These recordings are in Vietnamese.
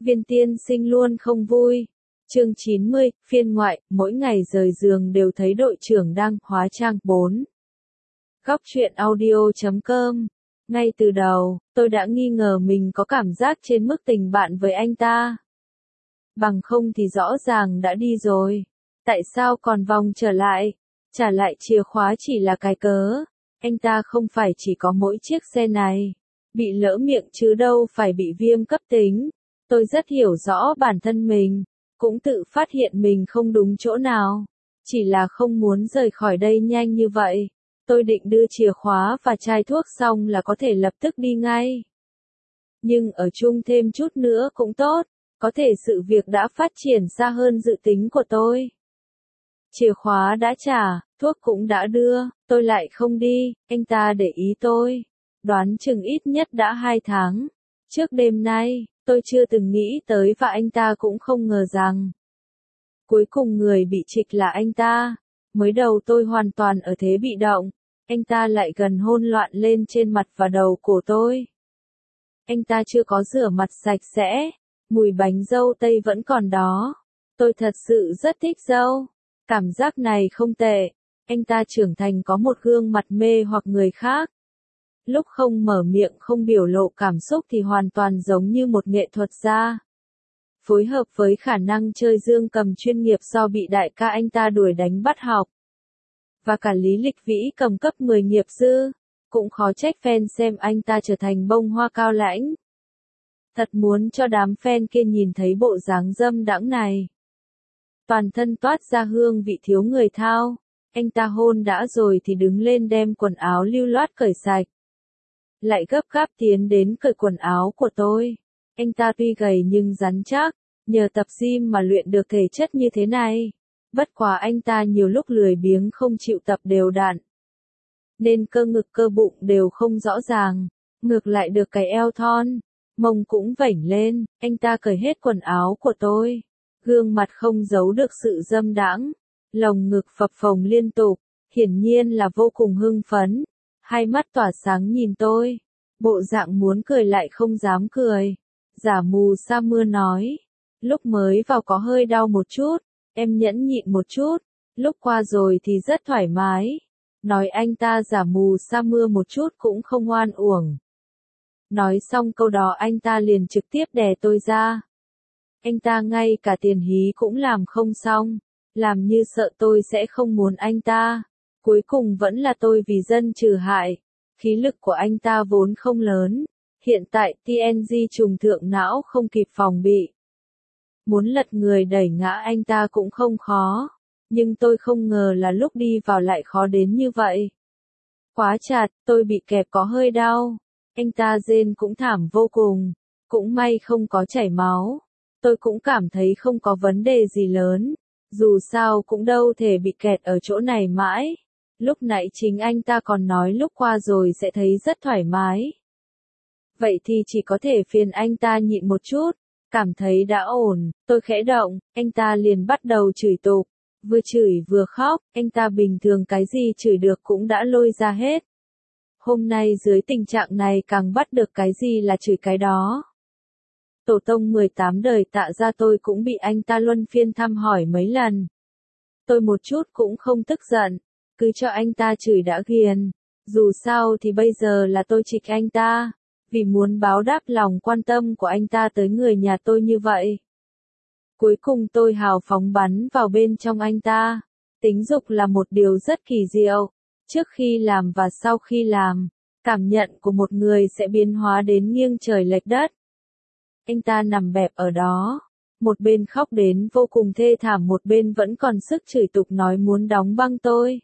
Viên tiên sinh luôn không vui. Chương 90, phiên ngoại, mỗi ngày rời giường đều thấy đội trưởng đang hóa trang 4. Góc truyện audio.com. Ngay từ đầu, tôi đã nghi ngờ mình có cảm giác trên mức tình bạn với anh ta. Bằng không thì rõ ràng đã đi rồi. Tại sao còn vòng trở lại? Trả lại chìa khóa chỉ là cái cớ. Anh ta không phải chỉ có mỗi chiếc xe này. Bị lỡ miệng chứ đâu phải bị viêm cấp tính. Tôi rất hiểu rõ bản thân mình, cũng tự phát hiện mình không đúng chỗ nào. Chỉ là không muốn rời khỏi đây nhanh như vậy. Tôi định đưa chìa khóa và chai thuốc xong là có thể lập tức đi ngay. Nhưng ở chung thêm chút nữa cũng tốt, có thể sự việc đã phát triển xa hơn dự tính của tôi. Chìa khóa đã trả, thuốc cũng đã đưa, tôi lại không đi, anh ta để ý tôi. Đoán chừng ít nhất đã 2 tháng. Trước đêm nay, tôi chưa từng nghĩ tới và anh ta cũng không ngờ rằng. Cuối cùng người bị trịch là anh ta. Mới đầu tôi hoàn toàn ở thế bị động. Anh ta lại gần hôn loạn lên trên mặt và đầu cổ tôi. Anh ta chưa có rửa mặt sạch sẽ. Mùi bánh dâu tây vẫn còn đó. Tôi thật sự rất thích dâu. Cảm giác này không tệ. Anh ta trưởng thành có một gương mặt mê hoặc người khác. Lúc không mở miệng không biểu lộ cảm xúc thì hoàn toàn giống như một nghệ thuật gia. Phối hợp với khả năng chơi dương cầm chuyên nghiệp do bị đại ca anh ta đuổi đánh bắt học. Và cả lý lịch vĩ cầm cấp 10 nghiệp dư. Cũng khó trách fan xem anh ta trở thành bông hoa cao lãnh. Thật muốn cho đám fan kia nhìn thấy bộ dáng dâm đãng này. Toàn thân toát ra hương vị thiếu người thao. Anh ta hôn đã rồi thì đứng lên đem quần áo lưu loát cởi sạch. Lại gấp gáp tiến đến cởi quần áo của tôi. Anh ta tuy gầy nhưng rắn chắc, nhờ tập gym mà luyện được thể chất như thế này. Bất quá anh ta nhiều lúc lười biếng không chịu tập đều đặn. Nên cơ ngực cơ bụng đều không rõ ràng, ngược lại được cái eo thon, mông cũng vểnh lên, anh ta cởi hết quần áo của tôi. Gương mặt không giấu được sự dâm đãng, lồng ngực phập phồng liên tục, hiển nhiên là vô cùng hưng phấn. Hai mắt tỏa sáng nhìn tôi, bộ dạng muốn cười lại không dám cười. Giả mù sa mưa nói, lúc mới vào có hơi đau một chút, em nhẫn nhịn một chút, lúc qua rồi thì rất thoải mái. Nói anh ta giả mù sa mưa một chút cũng không oan uổng. Nói xong câu đó anh ta liền trực tiếp đè tôi ra. Anh ta ngay cả tiền hí cũng làm không xong, làm như sợ tôi sẽ không muốn anh ta. Cuối cùng vẫn là tôi vì dân trừ hại. Khí lực của anh ta vốn không lớn. Hiện tại TNG trùng thượng não không kịp phòng bị. Muốn lật người đẩy ngã anh ta cũng không khó. Nhưng tôi không ngờ là lúc đi vào lại khó đến như vậy. Quá chặt, tôi bị kẹp có hơi đau. Anh ta rên cũng thảm vô cùng. Cũng may không có chảy máu. Tôi cũng cảm thấy không có vấn đề gì lớn. Dù sao cũng đâu thể bị kẹt ở chỗ này mãi. Lúc nãy chính anh ta còn nói lúc qua rồi sẽ thấy rất thoải mái. Vậy thì chỉ có thể phiền anh ta nhịn một chút. Cảm thấy đã ổn, tôi khẽ động, anh ta liền bắt đầu chửi tục. Vừa chửi vừa khóc, anh ta bình thường cái gì chửi được cũng đã lôi ra hết. Hôm nay dưới tình trạng này càng bắt được cái gì là chửi cái đó. Tổ tông 18 đời Tạ ra tôi cũng bị anh ta luân phiên thăm hỏi mấy lần. Tôi một chút cũng không tức giận, cứ cho anh ta chửi đã ghiền. Dù sao thì bây giờ là tôi trịch anh ta, vì muốn báo đáp lòng quan tâm của anh ta tới người nhà tôi như vậy. Cuối cùng tôi hào phóng bắn vào bên trong anh ta. Tính dục là một điều rất kỳ diệu. Trước khi làm và sau khi làm, cảm nhận của một người sẽ biến hóa đến nghiêng trời lệch đất. Anh ta nằm bẹp ở đó. Một bên khóc đến vô cùng thê thảm, một bên vẫn còn sức chửi tục nói muốn đóng băng tôi.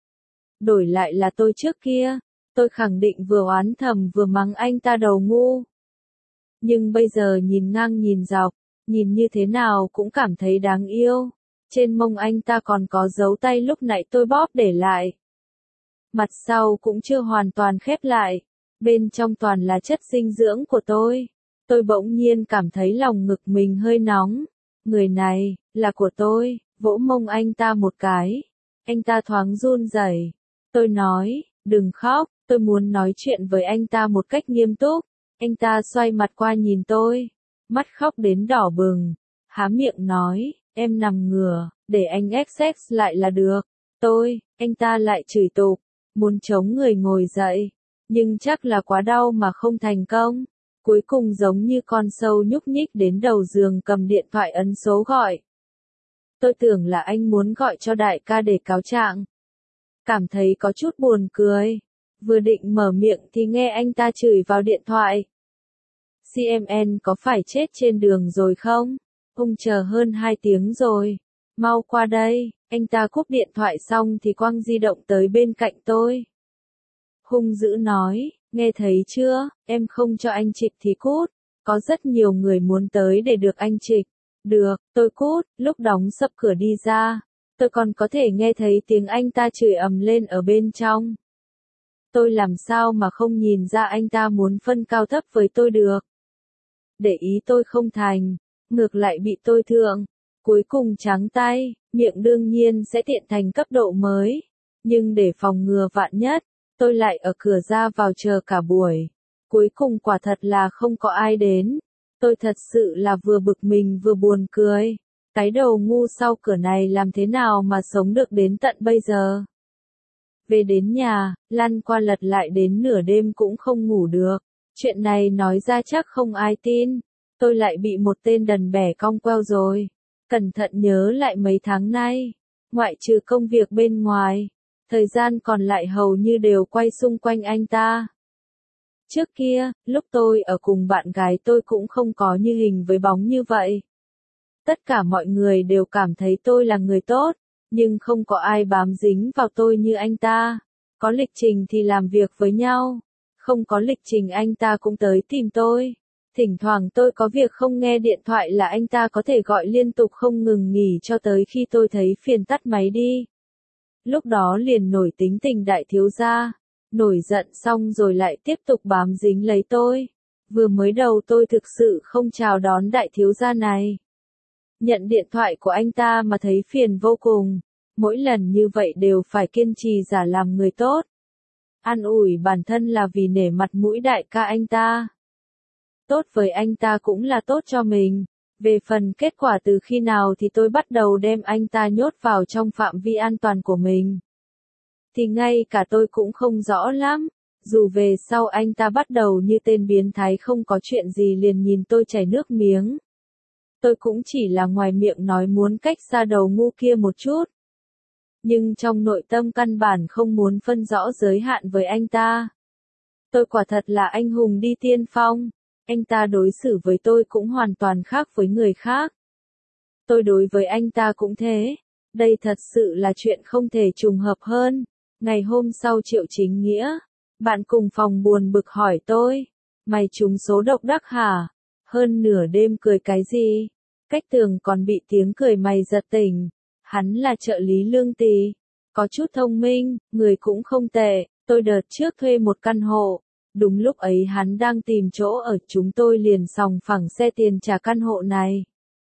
Đổi lại là tôi trước kia, tôi khẳng định vừa oán thầm vừa mắng anh ta đầu ngu. Nhưng bây giờ nhìn ngang nhìn dọc, nhìn như thế nào cũng cảm thấy đáng yêu. Trên mông anh ta còn có dấu tay lúc nãy tôi bóp để lại. Mặt sau cũng chưa hoàn toàn khép lại. Bên trong toàn là chất dinh dưỡng của tôi. Tôi bỗng nhiên cảm thấy lòng ngực mình hơi nóng. Người này, là của tôi, vỗ mông anh ta một cái. Anh ta thoáng run rẩy. Tôi nói, đừng khóc, tôi muốn nói chuyện với anh ta một cách nghiêm túc. Anh ta xoay mặt qua nhìn tôi. mắt khóc đến đỏ bừng, há miệng nói, em nằm ngửa, để anh XX lại là được. Anh ta lại chửi tục, muốn chống người ngồi dậy, nhưng chắc là quá đau mà không thành công. Cuối cùng giống như con sâu nhúc nhích đến đầu giường cầm điện thoại ấn số gọi. Tôi tưởng là anh muốn gọi cho đại ca để cáo trạng. Cảm thấy có chút buồn cười. Vừa định mở miệng thì nghe anh ta chửi vào điện thoại. CMN có phải chết trên đường rồi không? Ông chờ hơn 2 tiếng rồi. Mau qua đây. Anh ta cúp điện thoại xong thì quăng di động tới bên cạnh tôi. Hung dữ nói, nghe thấy chưa, em không cho anh Trịch thì cút. Có rất nhiều người muốn tới để được anh Trịch. Được, tôi cút, lúc đóng sập cửa đi ra. Tôi còn có thể nghe thấy tiếng anh ta chửi ầm lên ở bên trong. Tôi làm sao mà không nhìn ra anh ta muốn phân cao thấp với tôi được. Để ý tôi không thành, ngược lại bị tôi thượng. Cuối cùng trắng tay, miệng đương nhiên sẽ tiện thành cấp độ mới. Nhưng để phòng ngừa vạn nhất, tôi lại ở cửa ra vào chờ cả buổi. Cuối cùng quả thật là không có ai đến. Tôi thật sự là vừa bực mình vừa buồn cười. Cái đầu ngu sau cửa này làm thế nào mà sống được đến tận bây giờ. Về đến nhà, lăn qua lật lại đến nửa đêm cũng không ngủ được. Chuyện này nói ra chắc không ai tin. Tôi lại bị một tên đần bẻ cong queo rồi. Cẩn thận nhớ lại mấy tháng nay. Ngoại trừ công việc bên ngoài. Thời gian còn lại hầu như đều quay xung quanh anh ta. Trước kia, lúc tôi ở cùng bạn gái tôi cũng không có như hình với bóng như vậy. Tất cả mọi người đều cảm thấy tôi là người tốt, nhưng không có ai bám dính vào tôi như anh ta. Có lịch trình thì làm việc với nhau, không có lịch trình anh ta cũng tới tìm tôi. Thỉnh thoảng tôi có việc không nghe điện thoại là anh ta có thể gọi liên tục không ngừng nghỉ cho tới khi tôi thấy phiền tắt máy đi. Lúc đó liền nổi tính tình đại thiếu gia, nổi giận xong rồi lại tiếp tục bám dính lấy tôi. Vừa mới đầu tôi thực sự không chào đón đại thiếu gia này. Nhận điện thoại của anh ta mà thấy phiền vô cùng. Mỗi lần như vậy đều phải kiên trì giả làm người tốt. An ủi bản thân là vì nể mặt mũi đại ca anh ta. Tốt với anh ta cũng là tốt cho mình. Về phần kết quả từ khi nào thì tôi bắt đầu đem anh ta nhốt vào trong phạm vi an toàn của mình. Thì ngay cả tôi cũng không rõ lắm. Dù về sau anh ta bắt đầu như tên biến thái không có chuyện gì liền nhìn tôi chảy nước miếng. Tôi cũng chỉ là ngoài miệng nói muốn cách xa đầu ngu kia một chút. Nhưng trong nội tâm căn bản không muốn phân rõ giới hạn với anh ta. Tôi quả thật là anh hùng đi tiên phong. Anh ta đối xử với tôi cũng hoàn toàn khác với người khác. Tôi đối với anh ta cũng thế. Đây thật sự là chuyện không thể trùng hợp hơn. Ngày hôm sau Triệu Chính Nghĩa, bạn cùng phòng buồn bực hỏi tôi. Mày trúng số độc đắc hả? Hơn nửa đêm cười cái gì? Cách tường còn bị tiếng cười mày giật tỉnh. Hắn là trợ lý Lương Tì. Có chút thông minh, người cũng không tệ. Tôi đợt trước thuê một căn hộ. Đúng lúc ấy hắn đang tìm chỗ ở, chúng tôi liền sòng phẳng xe tiền trả căn hộ này.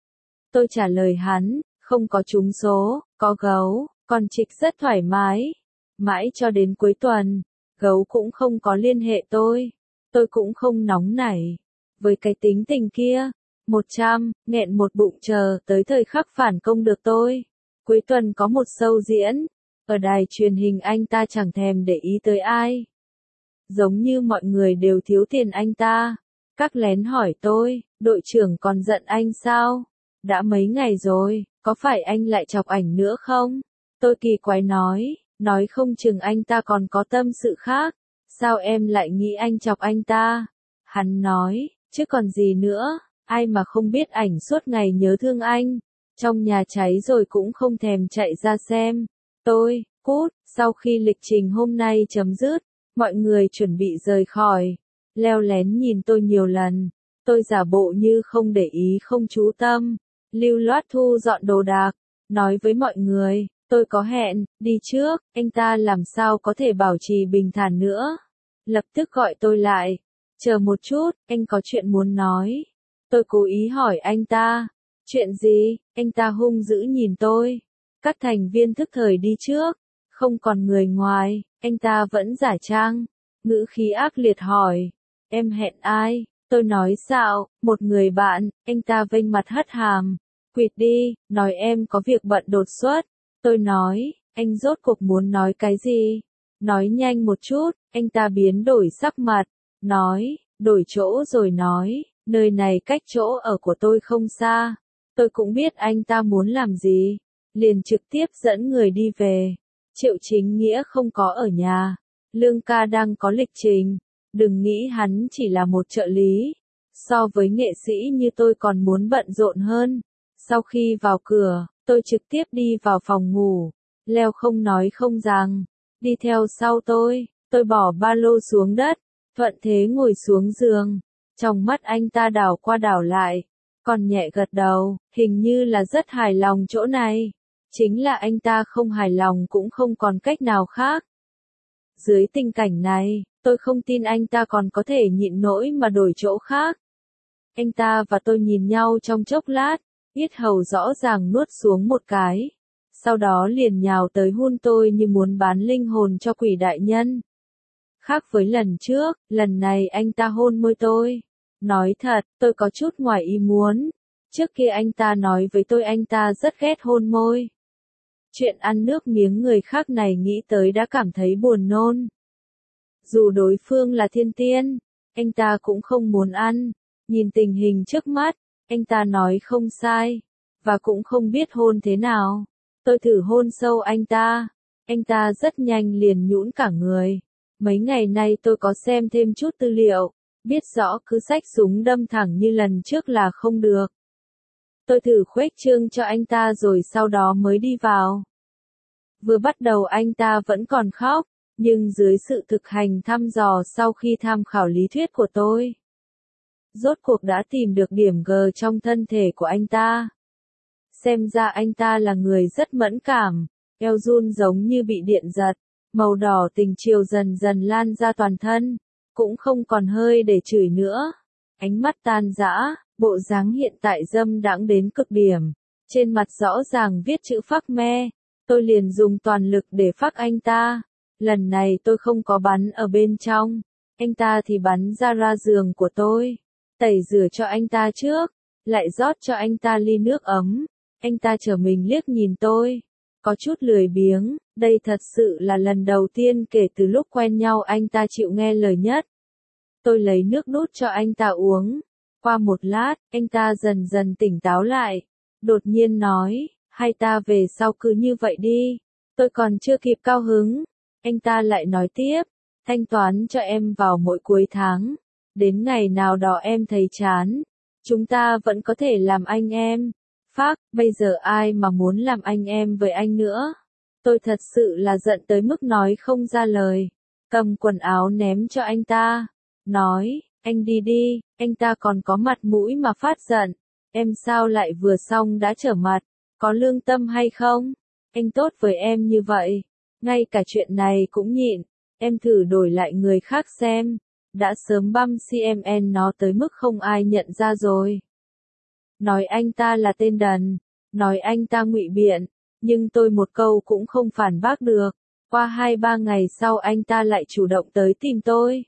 Tôi trả lời hắn, không có trúng số, có gấu, còn Trịch rất thoải mái. Mãi cho đến cuối tuần, gấu cũng không có liên hệ tôi. Tôi cũng không nóng nảy. Với cái tính tình kia, 100, nghẹn một bụng chờ tới thời khắc phản công được tôi. Cuối tuần có một show diễn. Ở đài truyền hình anh ta chẳng thèm để ý tới ai. Giống như mọi người đều thiếu tiền anh ta. Các lén hỏi tôi, đội trưởng còn giận anh sao? Đã mấy ngày rồi, có phải anh lại chọc ảnh nữa không? Tôi kỳ quái nói không chừng anh ta còn có tâm sự khác. Sao em lại nghĩ anh chọc anh ta? Hắn nói, chứ còn gì nữa, ai mà không biết ảnh suốt ngày nhớ thương anh. Trong nhà cháy rồi cũng không thèm chạy ra xem. Tôi, cút, sau khi lịch trình hôm nay chấm dứt, mọi người chuẩn bị rời khỏi. Leo lén nhìn tôi nhiều lần. Tôi giả bộ như không để ý không chú tâm. Lưu loát thu dọn đồ đạc. Nói với mọi người, tôi có hẹn, đi trước, anh ta làm sao có thể bảo trì bình thản nữa. Lập tức gọi tôi lại. Chờ một chút, anh có chuyện muốn nói. Tôi cố ý hỏi anh ta. Chuyện gì? Anh ta hung dữ nhìn tôi. Các thành viên thức thời đi trước. Không còn người ngoài, anh ta vẫn giả trang. Ngữ khí ác liệt hỏi. Em hẹn ai? Tôi nói sao, một người bạn, anh ta vênh mặt hất hàm. Quỵt đi, nói em có việc bận đột xuất. Tôi nói, anh rốt cuộc muốn nói cái gì? Nói nhanh một chút, anh ta biến đổi sắc mặt. Nói, đổi chỗ rồi nói, nơi này cách chỗ ở của tôi không xa. Tôi cũng biết anh ta muốn làm gì. Liền trực tiếp dẫn người đi về. Triệu Chính Nghĩa không có ở nhà. Lương ca đang có lịch trình. Đừng nghĩ hắn chỉ là một trợ lý. So với nghệ sĩ như tôi còn muốn bận rộn hơn. Sau khi vào cửa, tôi trực tiếp đi vào phòng ngủ. Leo không nói không rằng. Đi theo sau tôi bỏ ba lô xuống đất. Thuận thế ngồi xuống giường. Trong mắt anh ta đảo qua đảo lại. Còn nhẹ gật đầu, hình như là rất hài lòng chỗ này. Chính là anh ta không hài lòng cũng không còn cách nào khác. Dưới tình cảnh này, tôi không tin anh ta còn có thể nhịn nỗi mà đổi chỗ khác. Anh ta và tôi nhìn nhau trong chốc lát, yết hầu rõ ràng nuốt xuống một cái. Sau đó liền nhào tới hôn tôi như muốn bán linh hồn cho quỷ đại nhân. Khác với lần trước, lần này anh ta hôn môi tôi. Nói thật, tôi có chút ngoài ý muốn. Trước kia anh ta nói với tôi anh ta rất ghét hôn môi. Chuyện ăn nước miếng người khác này nghĩ tới đã cảm thấy buồn nôn. Dù đối phương là thiên tiên, anh ta cũng không muốn ăn. Nhìn tình hình trước mắt, anh ta nói không sai, và cũng không biết hôn thế nào. Tôi thử hôn sâu anh ta rất nhanh liền nhũn cả người. Mấy ngày nay tôi có xem thêm chút tư liệu, biết rõ cứ xách súng đâm thẳng như lần trước là không được. Tôi thử khuếch trương cho anh ta rồi sau đó mới đi vào. Vừa bắt đầu anh ta vẫn còn khóc, nhưng dưới sự thực hành thăm dò sau khi tham khảo lý thuyết của tôi, rốt cuộc đã tìm được điểm G trong thân thể của anh ta. Xem ra anh ta là người rất mẫn cảm, eo run giống như bị điện giật, màu đỏ tình chiều dần dần lan ra toàn thân, cũng không còn hơi để chửi nữa. Ánh mắt tan rã, bộ dáng hiện tại dâm đãng đến cực điểm, trên mặt rõ ràng viết chữ phác me, tôi liền dùng toàn lực để phác anh ta. Lần này tôi không có bắn ở bên trong, anh ta thì bắn ra giường của tôi. Tẩy rửa cho anh ta trước, lại rót cho anh ta ly nước ấm. Anh ta trở mình liếc nhìn tôi, có chút lười biếng, đây thật sự là lần đầu tiên kể từ lúc quen nhau anh ta chịu nghe lời nhất. Tôi lấy nước đút cho anh ta uống. Qua một lát, anh ta dần dần tỉnh táo lại, đột nhiên nói, hai ta về sau cứ như vậy đi. Tôi còn chưa kịp cao hứng, anh ta lại nói tiếp, thanh toán cho em vào mỗi cuối tháng. Đến ngày nào đó em thấy chán, chúng ta vẫn có thể làm anh em. Phác, bây giờ ai mà muốn làm anh em với anh nữa? Tôi thật sự là giận tới mức nói không ra lời. Cầm quần áo ném cho anh ta. Nói, anh đi đi, anh ta còn có mặt mũi mà phát giận. Em sao lại vừa xong đã trở mặt? Có lương tâm hay không? Anh tốt với em như vậy. Ngay cả chuyện này cũng nhịn. Em thử đổi lại người khác xem. Đã sớm băm CMN nó tới mức không ai nhận ra rồi. Nói anh ta là tên đần, nói anh ta ngụy biện, nhưng tôi một câu cũng không phản bác được. Qua 2-3 ngày sau anh ta lại chủ động tới tìm tôi.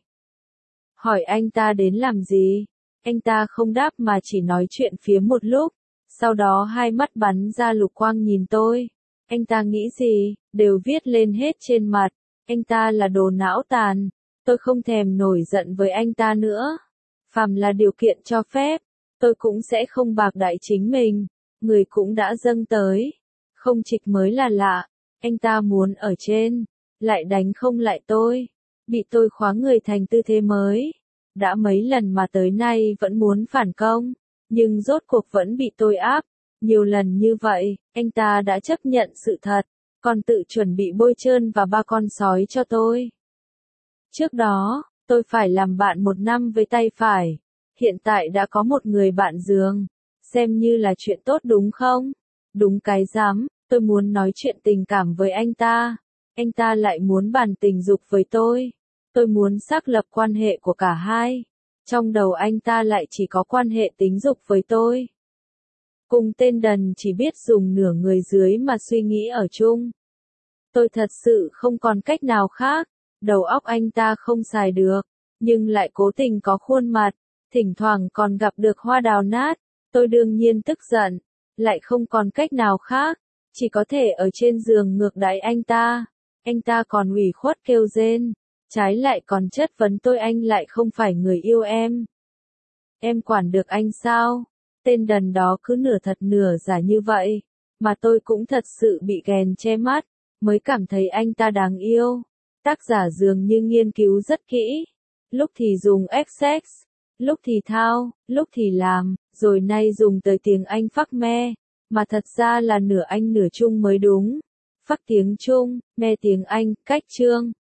Hỏi anh ta đến làm gì? Anh ta không đáp mà chỉ nói chuyện phía một lúc, sau đó hai mắt bắn ra lục quang nhìn tôi. Anh ta nghĩ gì, đều viết lên hết trên mặt. Anh ta là đồ não tàn. Tôi không thèm nổi giận với anh ta nữa. Phàm là điều kiện cho phép, tôi cũng sẽ không bạc đãi chính mình. Người cũng đã dâng tới. Không trịch mới là lạ. Anh ta muốn ở trên, lại đánh không lại tôi. Bị tôi khóa người thành tư thế mới. Đã mấy lần mà tới nay vẫn muốn phản công, nhưng rốt cuộc vẫn bị tôi áp. Nhiều lần như vậy, anh ta đã chấp nhận sự thật, còn tự chuẩn bị bôi trơn và 3 con sói cho tôi. Trước đó, tôi phải làm bạn 1 năm với tay phải. Hiện tại đã có một người bạn giường. Xem như là chuyện tốt đúng không? Đúng cái rắm, tôi muốn nói chuyện tình cảm với anh ta. Anh ta lại muốn bàn tình dục với tôi. Tôi muốn xác lập quan hệ của cả hai. Trong đầu anh ta lại chỉ có quan hệ tính dục với tôi. Cùng tên đần chỉ biết dùng nửa người dưới mà suy nghĩ ở chung. Tôi thật sự không còn cách nào khác. Đầu óc anh ta không xài được, nhưng lại cố tình có khuôn mặt. Thỉnh thoảng còn gặp được hoa đào nát, tôi đương nhiên tức giận, lại không còn cách nào khác, chỉ có thể ở trên giường ngược đãi anh ta. Anh ta còn ủy khuất kêu rên, trái lại còn chất vấn tôi anh lại không phải người yêu em. Em quản được anh sao? Tên đần đó cứ nửa thật nửa giả như vậy, mà tôi cũng thật sự bị ghen che mắt, mới cảm thấy anh ta đáng yêu. Tác giả dường như nghiên cứu rất kỹ, lúc thì dùng XX, lúc thì thao, lúc thì làm, rồi nay dùng tới tiếng Anh phác me, mà thật ra là nửa Anh nửa Trung mới đúng. Phác tiếng Trung, me tiếng Anh, cách chương.